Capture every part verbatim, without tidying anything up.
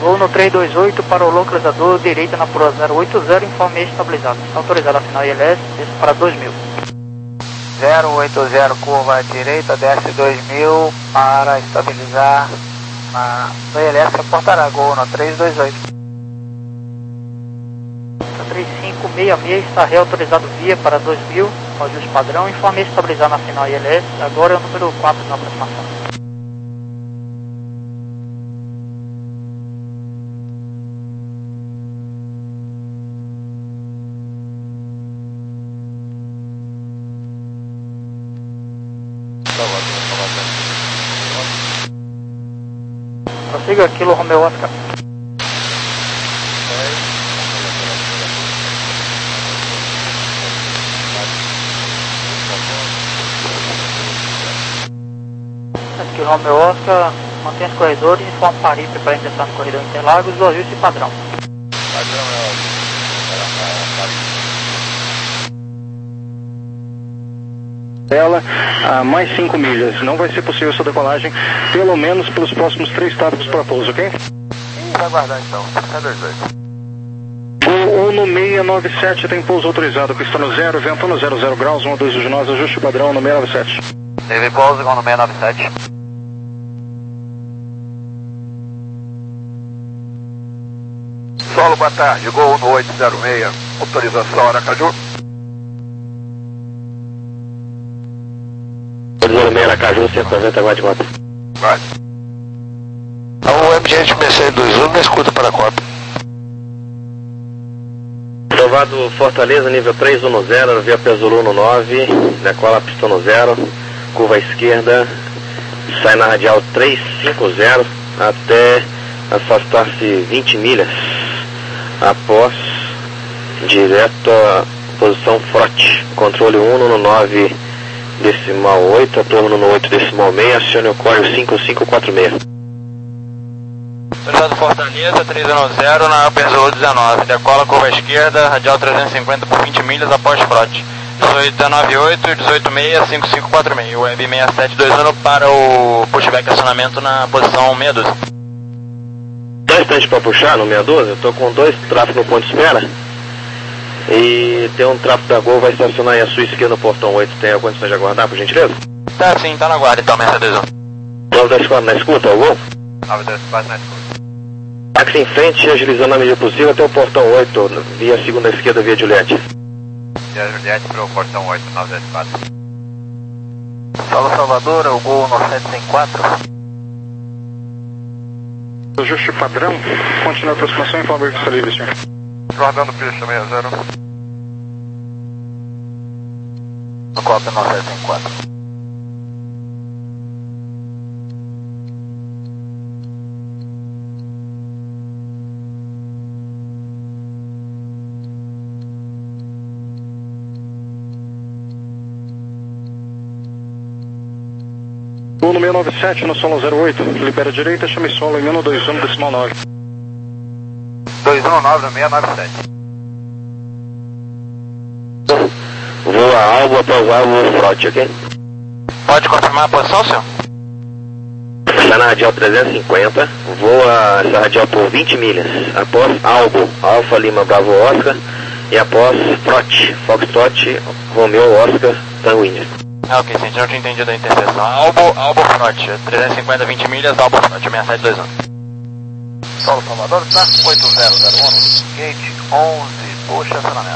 Gol no três dois oito para o localizador, direita na Pro zero oito zero, informe estabilizado. Autorizado a final I L S, desce para dois mil. zero oito zero, curva à direita, desce dois mil para estabilizar na no I L S, reportará gol no três dois oito. três cinco seis seis está reautorizado via para dois mil, ajuste padrão, informe estabilizar na final I L S, agora é o número quatro na aproximação. Prossiga Kilo Romeo Oscar. Kilo Romeo Oscar, mantenha os corredores e informa Paripe para ingressar no corredor Interlagos, o ajuste padrão. Ela a mais cinco milhas. Não vai ser possível essa decolagem, pelo menos pelos próximos três tópicos para pouso, ok? Vai aguardar então, seis dois oito. O no seis nove sete tem pouso autorizado, pista no zero, vento no zero zero graus, um a dois de nós, ajuste padrão no seis nove sete. Teve pouso com no seis nove sete. Solo, boa tarde, gol no oito zero seis, autorização Aracaju. Autorização Aracaju, cento e noventa watts de moto. Vai. O M G B C dois um, me escuta para a cópia. Aprovado Fortaleza, nível três um zero, via Pesulu no nove, decola pista no zero, curva à esquerda, sai na radial trezentos e cinquenta até afastar-se vinte milhas, após direto à posição frote, controle um no nove decimal oito, retorno no oito decimal seis, acione o código cinco cinco quatro seis. Autorizado Fortaleza, três um zero, na Pesulu dezenove, decola curva à esquerda, radial trezentos e cinquenta por vinte milhas após frote, dezoito dezenove oito, dezoito seis, cinco cinco quatro seis, web seis sete dois um para o pushback acionamento na posição seis doze. Dois instantes para puxar no seis doze, eu estou com dois tráfegos no ponto de espera e tem um tráfego da Gol, vai estacionar aí à sua esquerda no portão oito, tem a condição de aguardar, por gentileza? Tá sim, tá na guarda então, Mercedes um. nove dois quatro na escuta, o Gol? nove dois quatro na escuta. Táxi em frente, agilizando na medida possível até o portão oito, via segunda esquerda, via Juliette. Via Juliette para o portão oito, nove dois quatro. Solo Salvador, o gol no sete cento e quatro. Ajuste padrão, continua a aproximação em favor de está livre, senhor. Guardando pista seis zero. No cópia no sete cento e quatro. Gol no seis nove sete no solo zero oito, libera a direita, chame solo em um dois um decimal nove. dois um nove no seis nove sete. Voa alvo após alvo frote, ok? Pode confirmar a posição, senhor? Está na radial trezentos e cinquenta, voa essa radial por vinte milhas, após alvo, Alfa Lima Bravo Oscar, e após frote, Foxtrot, Romeo Oscar, Tango India. Ah, ok, sim, já tinha entendido a interseção. Albo, Albo Frote, trezentos e cinquenta, vinte milhas, Albo Frote, seis sete dois um. Solo Salvador, tá? oito zero zero um, gate onze, puxa acionamento.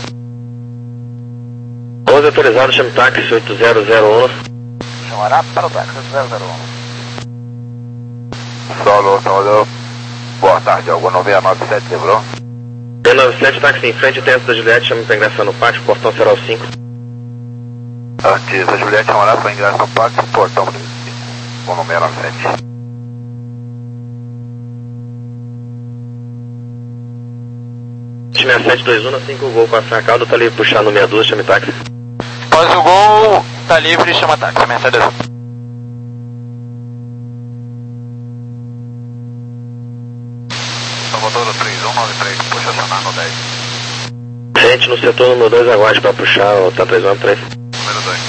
onze autorizado, chame táxi oito zero zero um. Chamará para o táxi oito zero zero um. Solo Salvador, boa tarde, algo no seis nove sete, lembrou? seis nove sete, táxi em frente, tem essa da Juliette, chame para ingressar no pátio, portão será o cinco. Antes, a Juliette chamará para ingresso no pátio, portão com o número seis nove sete. seis sete dois um, assim que o Gol passar a calda, tá livre puxar no seis doze, chame táxi. Após o Gol, tá livre, chama táxi, Mercedes um. Salvador três um nove três, puxa acionar no dez. Gente no setor número dois, aguarde para puxar o T três nove três. Número dois.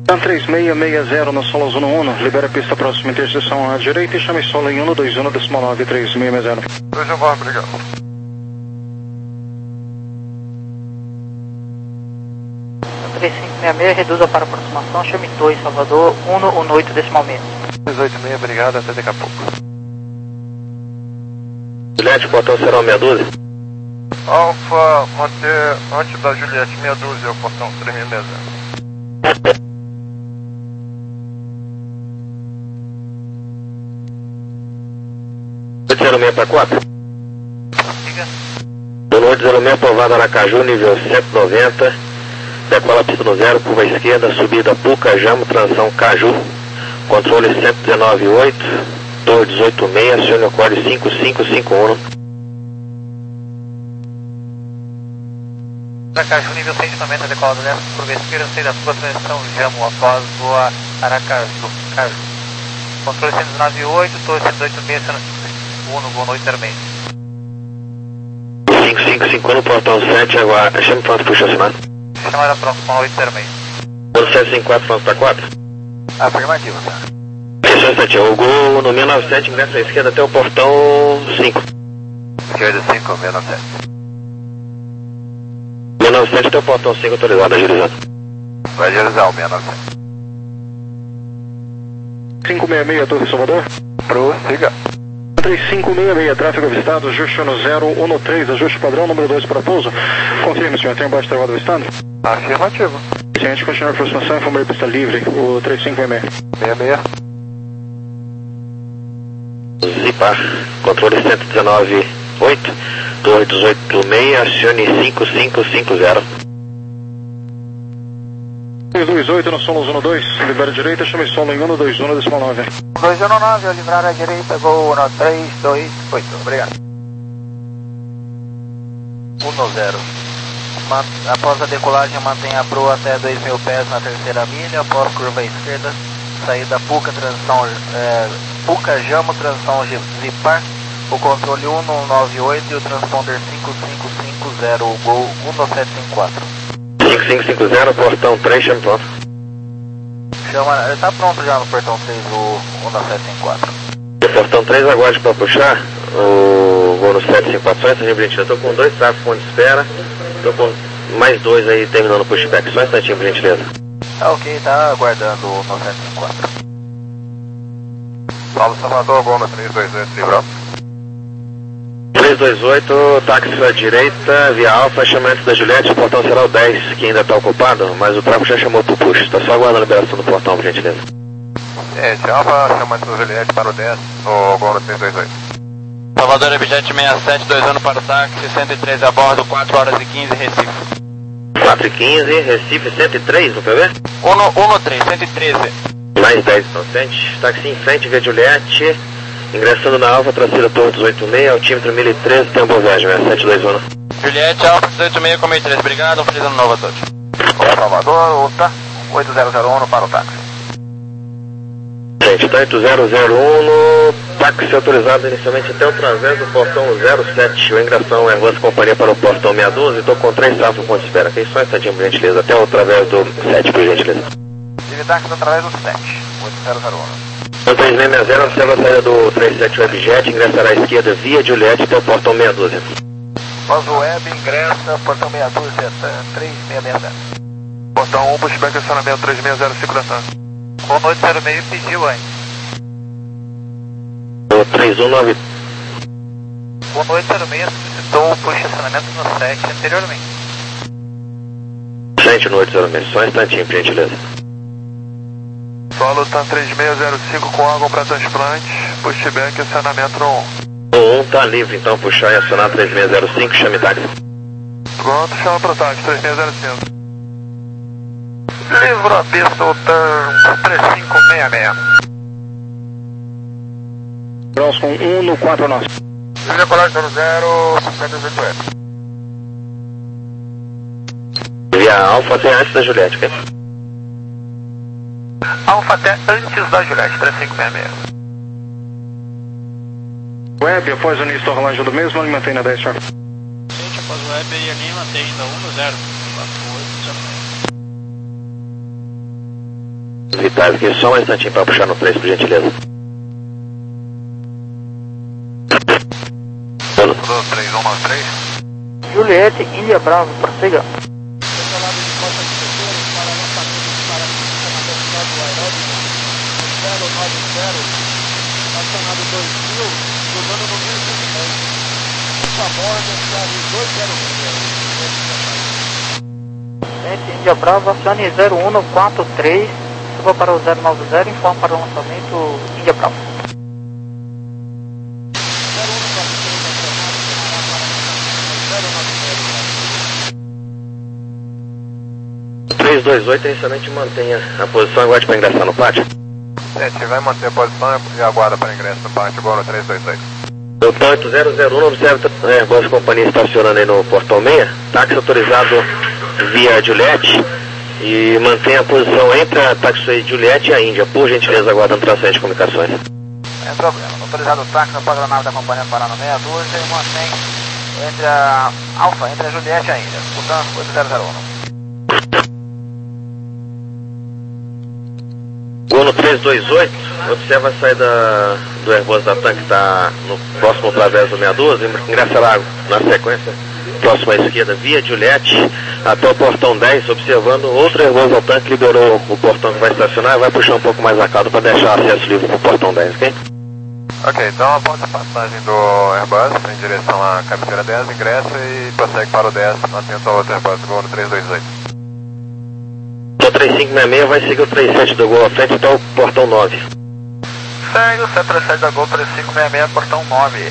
três seis seis zero na solo zona um, libera a pista próxima interseção à direita e chame solo em um dois um decimal nove três seis seis zero. dois um, obrigado. três cinco seis seis, reduza para aproximação, chame dois, Salvador, um um oito decimal meio. dois oito seis, obrigado, até daqui a pouco. Juliette, portão será meia dúzia? Alfa, manter antes da Juliette, meia dúzia, o portão três seis seis zero. oito zero seis para quatro. oito zero seis, povoado Aracaju, nível cento e noventa. Decola pista no zero, curva esquerda, subida Puca, Jamo, transição Caju. Controle cento e dezenove oito, torre dezoito seis, acione o código cinco cinco cinco um. Aracaju, nível cento e noventa, decola do leste, curva esquerda, saída da transição Jamo, após voar Aracaju, Caju. Controle cento e dezenove oito, torre cento e dezoito seis, um, boa noite, Armênio. cinco cinco cinco um, portão sete, agora, chame pronto para estacionar. Chamada pronto, boa noite, Armênio. Gol sete cinco quatro, pronto para quatro. Afirmativo, tá? Isso é instantinho, o Gol no seiscentos e noventa e sete, ingressa à esquerda até o portão cinco. Esquerda cinco, seiscentos e noventa e sete. seiscentos e noventa e sete até o portão cinco, autorizado, agilizado. Vai agilizar o seiscentos e noventa e sete. cinco seis seis, Torre Salvador. Prossiga. três cinco seis seis, tráfego avistado, ajuste no zero um três, ajuste padrão número dois para pouso. Confirme, senhor, tem baixo travado avistado? Afirmativo. Ciente, continua a aproximação, informe pista livre, o três cinco seis seis. seis seis. Zipar, controle cento e dezenove oito, torre dezoito seis, acione cinco cinco cinco zero. dois dois oito no solo zona dois, libera a direita, chame solo em um dois um decimal nove. dois um nove, livrar a direita, gol no três dois oito, obrigado. um zero. Após a decolagem, mantenha a proa até dois mil pés na terceira milha, após curva esquerda, saída Puca, transição é, Puca, Jamo, transição Zipar, o controle um nove oito e o transponder cinco cinco cinco zero, o gol um sete cinco quatro. cinco cinco cinco zero, portão três, chame pronto. Chama, ele tá pronto já no portão três, o um sete cinco quatro. O portão três, aguarde para puxar o Gol no sete cinco quatro, só instantinho, Brilhantina. Eu tô com dois tráfegos de espera, tô com mais dois aí terminando o pushback, só instantinho, por gentileza. Tá ok, tá aguardando o um sete cinco quatro. Paulo Salvador, Gol no três dois oito, livrado. três dois oito, táxi à direita, via Alfa, chamamento da Juliette, o portão será o dez, que ainda está ocupado, mas o tráfego já chamou pro push, está só aguardando a liberação do portão, por gentileza. Gente, Alfa, chamamento da Juliette para o dez, o Gol no três dois oito. Salvador, Objet sessenta e sete, dois anos para o táxi, cento e treze a bordo, quatro horas e quinze, Recife. quatro e quinze, Recife cento e três, no P B? um três, cento e treze. Mais dez, então, frente, táxi em frente, via Juliette, ingressando na Alfa, tracida Torre dezoito seis, altímetro mil e treze, tem boa viagem, sete dois um. Juliette, Alfa dezoito seis com mil e treze, obrigado, um feliz ano novo a todos. Salvador, UTA, oito zero zero um para o táxi. Gente, tá oito zero zero um no táxi autorizado inicialmente até o través do portão zero sete, o ingressão é Voz Companhia para o portão seis doze, estou com três tráfegos ponto de espera, aqui só um instantinho, por gentileza, até o través do sete, por gentileza. Táxi através do sete, oito zero zero um. três seis seis zero, observa a saída do três sete Webjet, ingressará à esquerda via Juliette até o portão seis doze. Após o web, ingressa, portão seis doze, três seis seis zero. Portão um, pushback, acionamento três seis zero, segurança. Boa noite, zero seis pediu antes. O três um nove. Boa noite, zero seis solicitou o push acionamento no sete anteriormente. Gente, no oito zero seis, só um instantinho, por gentileza. Solo tá três seis zero cinco com água para transplante, pushback, acionamento no um. O um tá livre, então, puxar e acionar três seis zero cinco, chame táxi. Pronto, chama pro táxi, três seis zero cinco. Livro a pista, Otan três cinco seis seis. Gross com um no quatro nove. Livre a colagem zero zero, cinquenta e oito F. Via Alfa até antes da Juliette, ok? Alfa até antes da Juliette, três cinco seis seis. Web, após o início da rolagem do mesmo, ele mantém na dez, senhor. Gente, após o web aí ali mantém ainda um zero. quatro oito zero. atrás aqui, só um instantinho para puxar no três, por gentileza. três um nove três. Juliette, Índia Bravo, prossiga. Acionado dois mil, jogando no mil cento e dez. Borda, chave dois zero Juliette, Índia Bravo, acione zero um quatro três, suba para o zero nove zero, informe para o lançamento Índia Bravo. três dois oito, inicialmente mantenha a posição, aguarde para ingressar no pátio. sete, vai manter a posição e aguarda para ingresso no pátio, agora três dois oito. Então oito zero zero um, observa a Airbus Companhia estacionando aí no portão seis, táxi autorizado via Juliette e mantenha a posição entre a táxi Juliette e a Índia, por gentileza, aguardando tração de comunicações. Sem problema, autorizado o táxi na programada da companhia Paraná meia dúzia e mantém entre a Alfa, entre a Juliette e a Índia, portanto oito zero zero um. Gol no três dois oito, observa a saída do Airbus da TAM que está no próximo través do meia dúzia, ingressará na sequência, próximo à esquerda, via Juliette, até o portão dez, observando outro Airbus da TAM que liberou o portão que vai estacionar e vai puxar um pouco mais a caldo para deixar acesso livre para o portão dez, ok? Ok, então após a passagem do Airbus em direção à cabeceira dez, ingressa e prossegue para o dez, atento ao outro Airbus, Gol no três dois oito. O três cinco seis seis vai seguir o três sete do Gol à frente até o portão nove. Segue o sete três sete da Gol, três cinco seis seis, portão nove.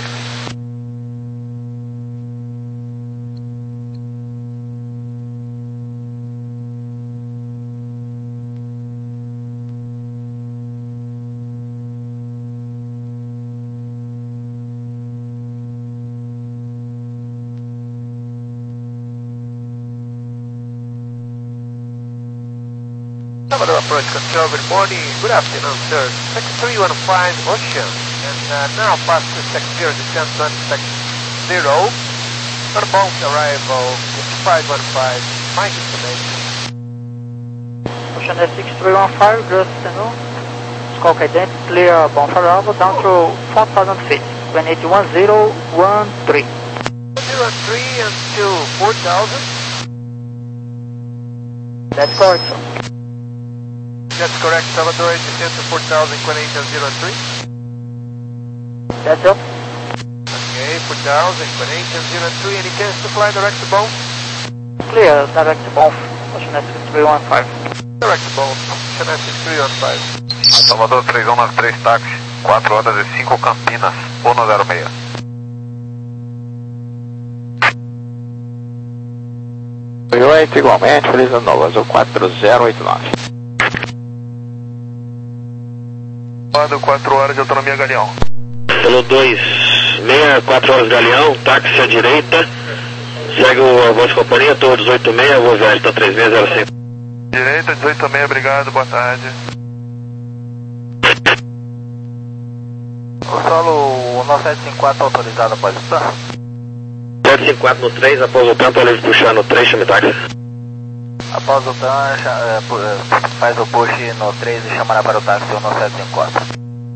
Salvador approach control, good morning, good afternoon, sir. Sector three one five Ocean, and uh, now pass to sector descent on sector zero. Northbound arrival, five one five, my destination. Ocean S six three one five, good afternoon. Squawk identity, clear bound for arrival down to four thousand feet, when eight one zero one three. zero three until four thousand. That's correct, sir. That's correct, Salvador, descent to four thousand, Quentin zero three. That's up. Okay, four thousand, Quentin zero three, any chance to fly direct to Bone? Clear, direct to both. Ocean S six three one five. Direct to Bone, Ocean S six three one five. Salvador três um nove três, táxi, quatro horas e cinco Campinas, um zero seis. oito igualmente, Feliz Ano Novo, Azul quatro zero oito nove. quatro horas de autonomia Galeão. Pelo dois seis, quatro horas Galeão, táxi à direita, segue o Airbus Companhia, Torre dezoito seis, voo viagem, então três seis zero cinco. Direita, dezoito seis, obrigado, boa tarde. O solo nove sete cinco quatro autorizado após o TAM. sete cinco quatro no três, após o TAM, para ele puxar no três, chame táxi. Após o TAM, faz o push no três e chamará para o táxi o nove sete cinco quatro.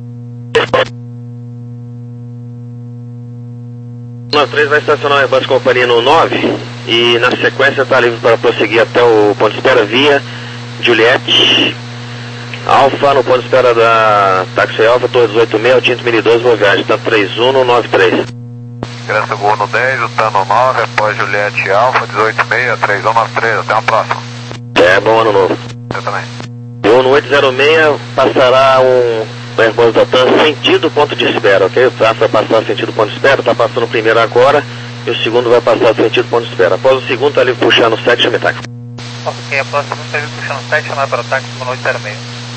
O nove três vai estacionar o Airbus Companhia no nove e na sequência está livre para prosseguir até o ponto de espera via Juliette, Alfa, no ponto de espera da táxi Alfa, Torre dezoito seis, o Tinto mil doze, boa viagem, está três um no nove três. Ingresso Gol no dez, o TAM no nove, após Juliette Alfa, dezoito seis, três um nove três, até a próxima. É, bom ano novo. Eu também. Eu no oito zero seis passará um Airbus da TAM sentido ponto de espera, ok? O tráfego vai passar sentido ponto de espera, está passando o primeiro agora e o segundo vai passar sentido ponto de espera. Após o segundo, está livre puxar no sete, chame táxi. Ok, a próxima está livre puxar no sete, chamar para o táxi no oito zero seis.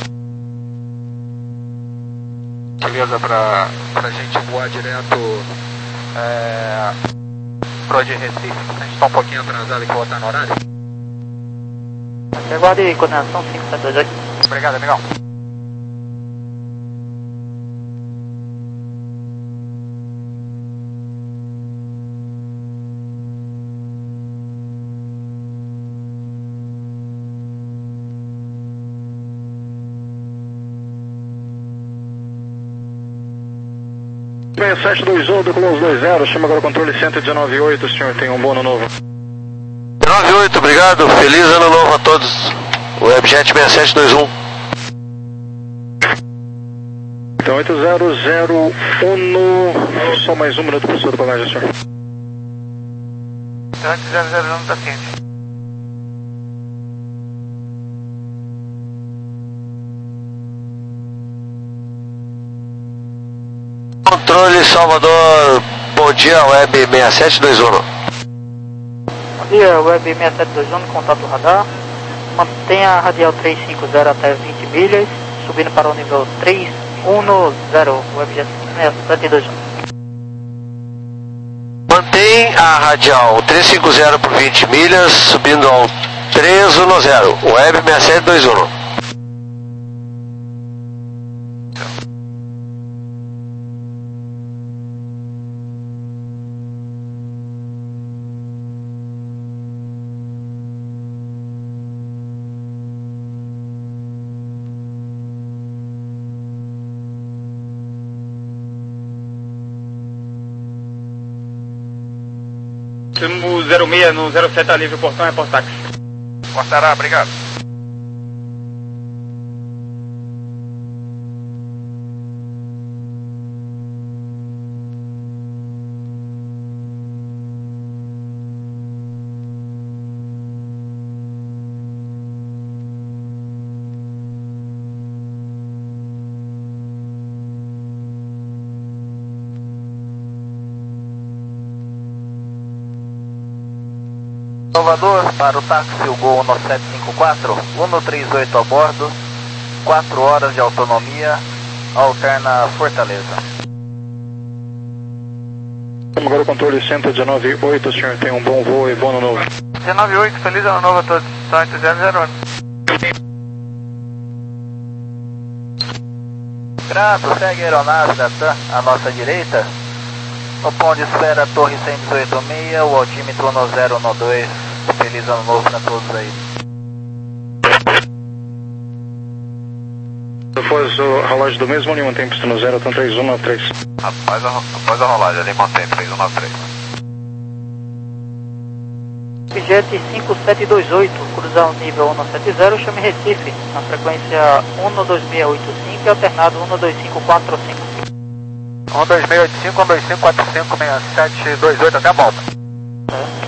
Beleza, pra, pra gente voar direto é, pro de Recife. A gente tá um pouquinho atrasado aqui, voltar no horário. Aguarde coordenação cinco sete dois oito. Obrigado, amigão. seis sete dois um, decolou os dois zero, chama agora o controle cento e dezenove ponto oito, o senhor tem um bom ano novo. dezenove ponto oito, obrigado, feliz ano novo a todos. Webjet seis sete dois um. Então oito zero zero um, só mais um minuto para o senhor do bagagem, senhor. oito zero zero um está ciente. Controle Salvador, bom dia, Web seis sete dois um. Bom dia, Web seis sete dois um, contato radar. Mantenha a radial trezentos e cinquenta até vinte milhas, subindo para o nível trezentos e dez, Webjet seis sete dois um. Mantém a radial trezentos e cinquenta por vinte milhas, subindo ao trezentos e dez, Web seis sete dois um. O zero seis no zero sete, tá livre o portão, é por táxi. Cortará, obrigado. Salvador, para o táxi, o Gol um sete cinco quatro, um três oito a bordo, quatro horas de autonomia, alterna Fortaleza. Agora o controle cento e dezenove ponto oito, o senhor tem um bom voo e bom ano novo. dezenove ponto oito, feliz ano novo a todos, oito zero zero um. Grato, segue a aeronave da TAM à nossa direita. No ponto de espera, torre cento e dezoito ponto seis, o altímetro no zero um dois. Feliz ano novo para todos aí. Após o rolagem do mesmo, ele mantém pista no zero, então três um nove três. Após a, após a rolagem, ele mantém três um nove três. Webjet cinco sete dois oito, cruzar o nível um sete zero, chame Recife, na frequência um dois seis oito cinco e alternado um dois cinco quatro cinco. um dois seis oito cinco, um dois cinco quatro cinco, seis sete dois oito, até a volta. É.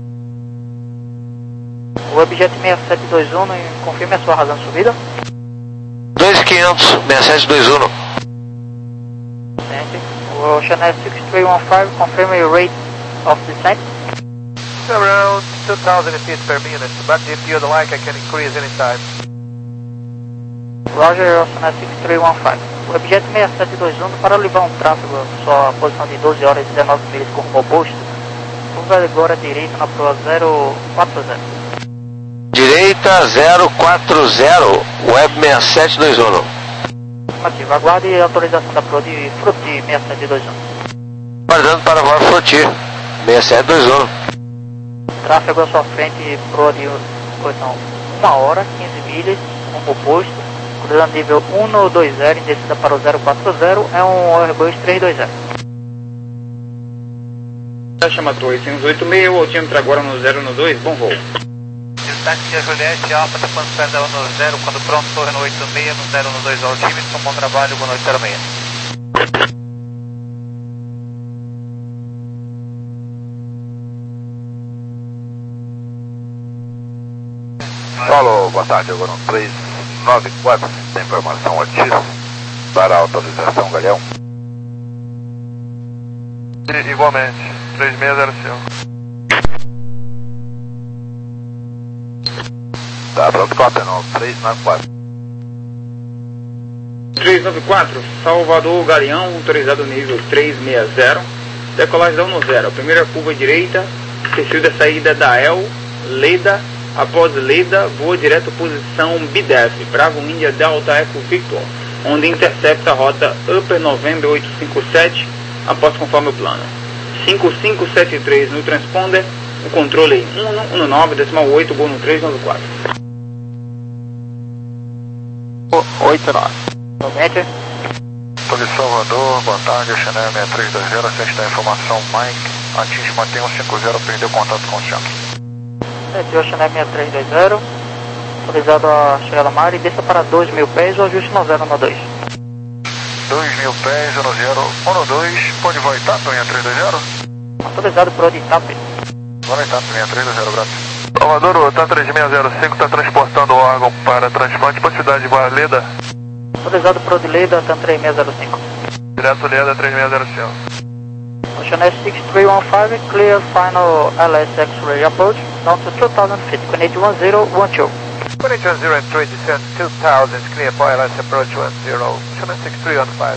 O Webjet seis sete dois um, confirme a sua razão de subida. dois mil e quinhentos, seis sete dois um. Descente. O Channel six three one five, confirm your rate of descent. Around two thousand feet per minute, but if you'd like, I can increase anytime. Roger, Channel six three one five. O Webjet seis sete dois um, para levar um tráfego à sua posição de doze horas e dezenove milhas com rumo oposto, curva agora direita na proa zero quatro zero. Direita zero quatro zero, Web seis sete dois um. Afirmativo, aguarde a autorização da proa de Fruti seis sete dois um. Guardando para a voar Fruti, seis sete dois um. Tráfego à sua frente, proa de posição uma hora, quinze milhas, rumo oposto, cruzando nível um dois zero, em descida para o zero quatro zero, é um Airbus três dois zero. Chama torre cento e oito seis, o altímetro agora no zero um dois, bom voo. Táxi Juliette, Alfa, tá quando perto da um zero, quando pronto, torre no oito seis, no zero um dois altímetro, bom trabalho, boa noite, zero seis. Alô, boa tarde, agora um três nove quatro, tem informação Otis para autorização Galeão. E, igualmente, três seis zero cinco. Tá pronto, cópia não, três nove quatro. três nove quatro, Salvador Galeão, autorizado nível três seis zero, decolagem da um zero, primeira curva direita, perfil da saída da El, Leda, após Leda, voa direto posição B D F, Bravo India Delta Echo Victor, onde intercepta a rota Upper November oito cinco sete, após conforme o plano. cinco cinco sete três no transponder, o controle um um nove decimal oito, gol no três nove quatro. oito nove. Somente. Torre Web Salvador, boa tarde, Ocean Air seis três dois zero, acesse da informação Mike, atinge, mantém um cinco zero, perdeu contato com o centro. sete Ocean Air seis três dois zero, autorizado a chegar a mar e desça para dois mil pés, o ajuste no zero no dois. dois mil pés, no zero, um dois, pode voar Itap, seis três dois zero? Autorizado por de Itap. Vou Itap, seis três dois zero, graças. Salvador, o TAM três seis zero cinco está transportando o órgão para transplante para a cidade de Leda. Autorizado por de Leda, TAM três seis zero cinco. Direto Leda, três seis zero cinco. Ocean Air six three one five, clear final L S X-ray approach, down to two thousand feet, Connect one zero one two. Connect one zero and three, descent two thousand, clear for L S approach one zero, Ocean Air six three one five.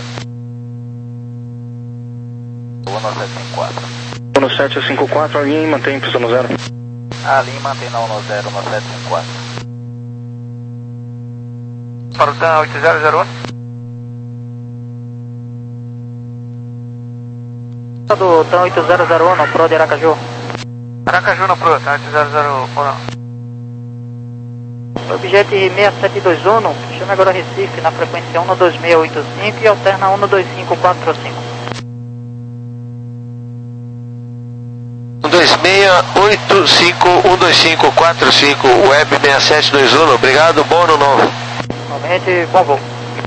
um sete cinco quatro. um sete cinco quatro, alinha e mantém pista no zero. A linha mantém na um zero, um sete cinco quatro. Para o TAM oito zero zero um. Do TAM oito zero zero um, Pro de Aracaju. Aracaju no Pro, TAM oito zero zero um. Objet seis sete dois um, chama agora Recife na frequência um dois seis oito cinco e alterna um dois cinco quatro cinco. um dois seis oito cinco um dois cinco quatro cinco, Web seis sete dois um, obrigado, bom ano novo. Normalmente, bom voo.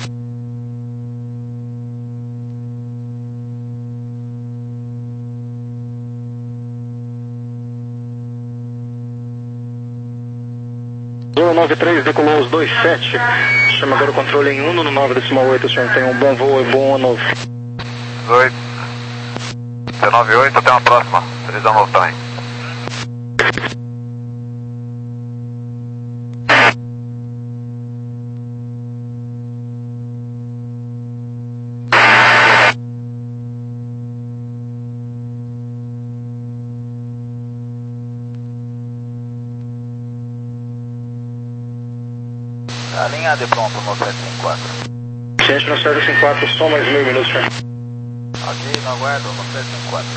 zero nove três, decolou os dois sete, chama agora o controle em um no nove decimal oito, senhor tem um bom voo e bom ano novo. oito, dezenove oito, até uma próxima, feliz ano novo também. Alinhado e pronto no sete cinco quatro. Gente, no sete cinco quatro, só mais meio minuto, senhor. Ok, no aguardo no sete cinco quatro.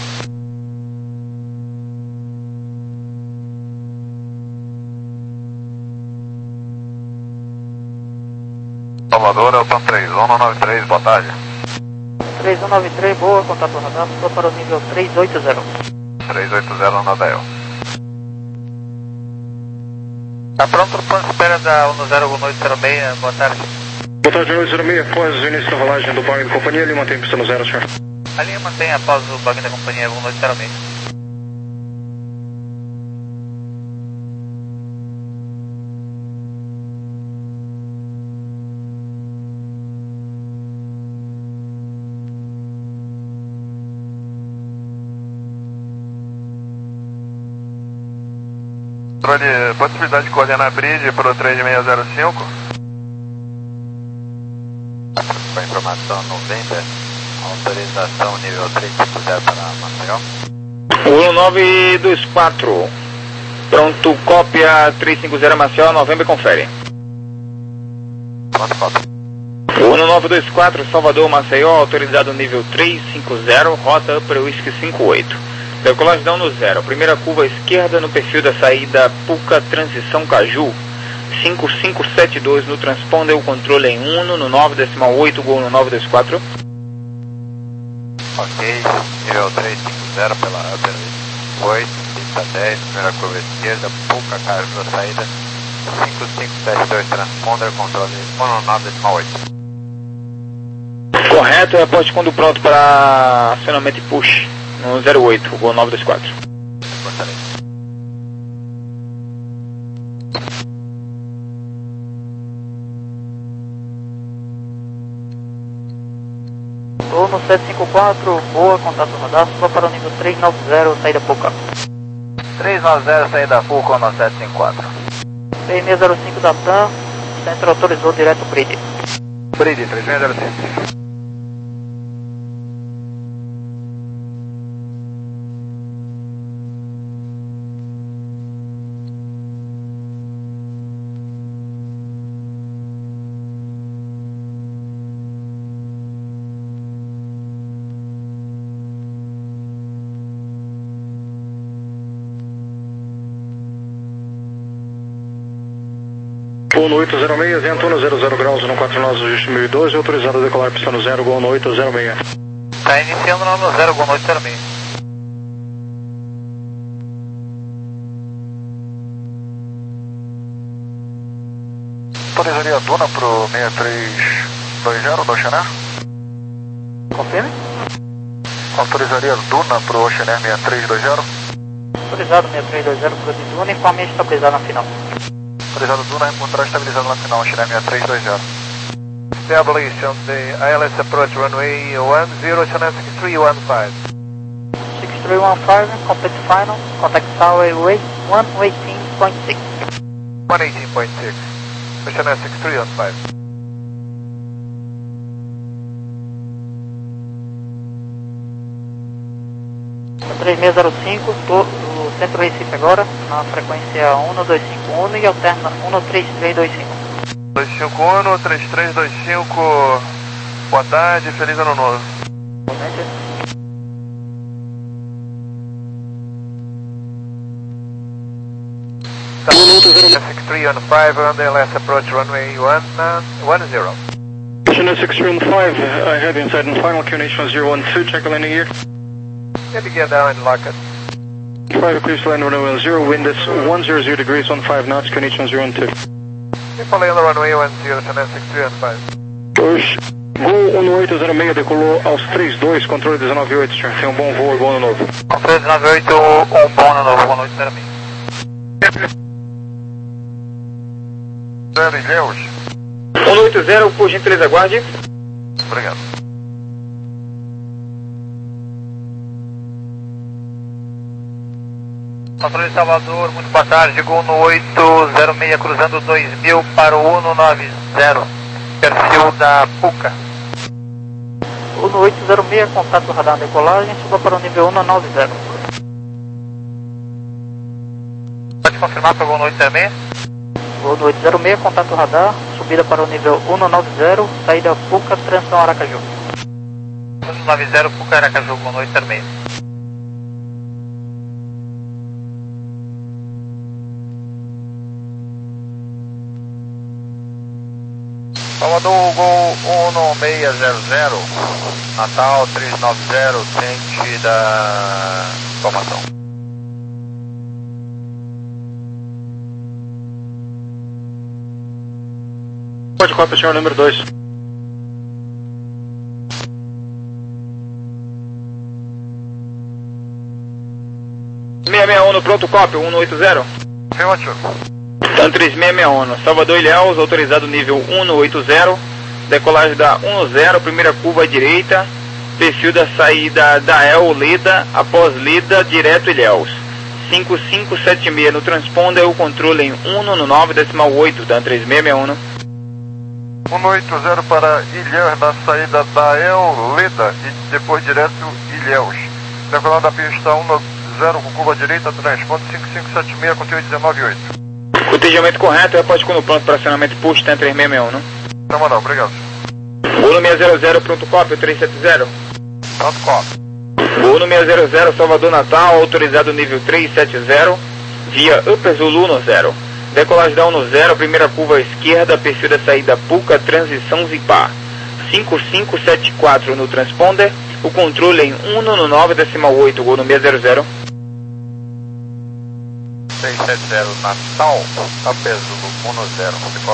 Salvador, é o TAM três um nove três, boa tarde. três um nove três, boa, contato radar, só para o nível três oito zero. três oito zero na D E L. Tá pronto para a espera da um zero um oito zero seis, boa tarde. Boa tarde, oito zero seis, após o início da rolagem do Boeing da companhia, ele mantém pista no zero, senhor. A linha mantém após o Boeing da companhia um oito zero seis. Controle, possibilidade de coordenar a bridge para o três seis zero cinco. Com a informação noventa, autorização nível três cinco zero para Maceió. um nove dois quatro, pronto, cópia três cinco zero Maceió, Novembro, confere. Pronto, cópia. um nove dois quatro, Salvador, Maceió, autorizado nível três cinco zero, rota Upper Whisky cinco oito. Decolagem no zero, primeira curva esquerda no perfil da saída Puca Transição Caju, cinco cinco sete dois no transponder, o controle em um no nove decimal oito, gol no nove dois quatro. Ok, nível três cinco zero pela Upper Whisky oito, pista dez, primeira curva esquerda, Puca Caju na saída, cinco cinco sete dois transponder, controle um no nove decimal oito. Correto, reporte quando pronto para acionamento e push no zero oito, gol nove dois quatro. Voo no sete cinco quatro, boa, contato radar, só para o nível três nove zero, saída Puca. três nove zero, saída Puca no sete cinco quatro. três seis zero cinco da TAM, centro autorizou direto bridge. Bridge, três seis zero cinco. Gol no oito zero seis, vento no zero zero graus, no quatro nove, ajuste mil e doze, autorizado a decolar pista no zero, gol no oito zero seis. Está iniciando no zero, gol no oito zero seis. Autorizaria a Duna pro seis três dois zero do Oceanar? Confirme. Autorizaria a Duna pro Oceanar seis três dois zero? Autorizado seis três dois zero para o Duna, informe estabilizado na final. Autorizado Duna, encontrar estabilizado na final, Oceanar seis três dois zero. Established on the I L S approach runway one zero, Channel six three one five. six three one five, complete final, contact tower weight one eighteen point six. one eighteen point six. Channel six three one five. três seis zero cinco, tô, o centro Recife agora, na frequência um dois cinco um e alterna um três três dois cinco. dois cinco um, três três dois cinco, boa tarde, feliz ano novo. six three one five on the last approach runway one zero. Channel six three one five, I have inside and final, Q N H one zero one two, check the landing gear. Get the gear down and lock it. five, clear to land runway one zero, wind is one hundred degrees, one five knots, Q N H one zero one two. People on the runway one zero, Channel six three one five. Oxe, Gol um oito zero seis decolou aos três dois, controle dezenove oito, senhor. Tenha um bom voo e bom ano novo. Controle dezenove oito, um bom ano novo, gol no oito zero seis. Zero Ilhéus. um oito zero, por gentileza, aguarde. Obrigado. Controle de Salvador, muito boa tarde, gol no oito zero seis, cruzando dois mil para o um nove zero, perfil da Puca. Uno oito zero seis, contato radar na decolagem, suba para o nível um nove zero. Pode confirmar para o gol no oito zero seis? Gol no oito zero seis, contato radar, subida para o nível um nove zero, saída Puca, transição Aracaju. um nove zero, Puca, Aracaju, gol no oito zero seis. Salvador, Gol um seis zero zero, Natal três nove zero, ciente da informação. Pode copiar, senhor, número dois. seis seis um no pronto, cópia, um oito zero. Ótimo. Tan três seis seis um, Salvador Ilhéus, autorizado nível um oito zero, decolagem da um zero, primeira curva à direita, perfil da saída da El Leda, após Leda, direto Ilhéus. cinco cinco sete seis no transponder, o controle em um no nove decimal oito, Tan três seis seis um. um oito zero para Ilhéus, na saída da El Leda e depois direto Ilhéus. Decolagem da pista um zero com curva à direita, transponder cinco cinco sete seis, conteúdo dezenove oito. Cotejamento correto, repórtico no pronto para acionamento push, Tan três seis seis um, não? Tá, mandar, obrigado. Gol no seis zero zero, pronto cópia, três sete zero. Pronto, cópia. Gol no seis zero zero, Salvador Natal, autorizado nível três sete zero, via Upper Zulu no zero. Decolagem da um no zero, primeira curva à esquerda, perfil da saída Puca, transição Zipar. cinco cinco sete quatro no transponder, o controle em um no nove decimal oito, gol no seis zero zero. seis sete zero Natal, Upper Zulu um zero.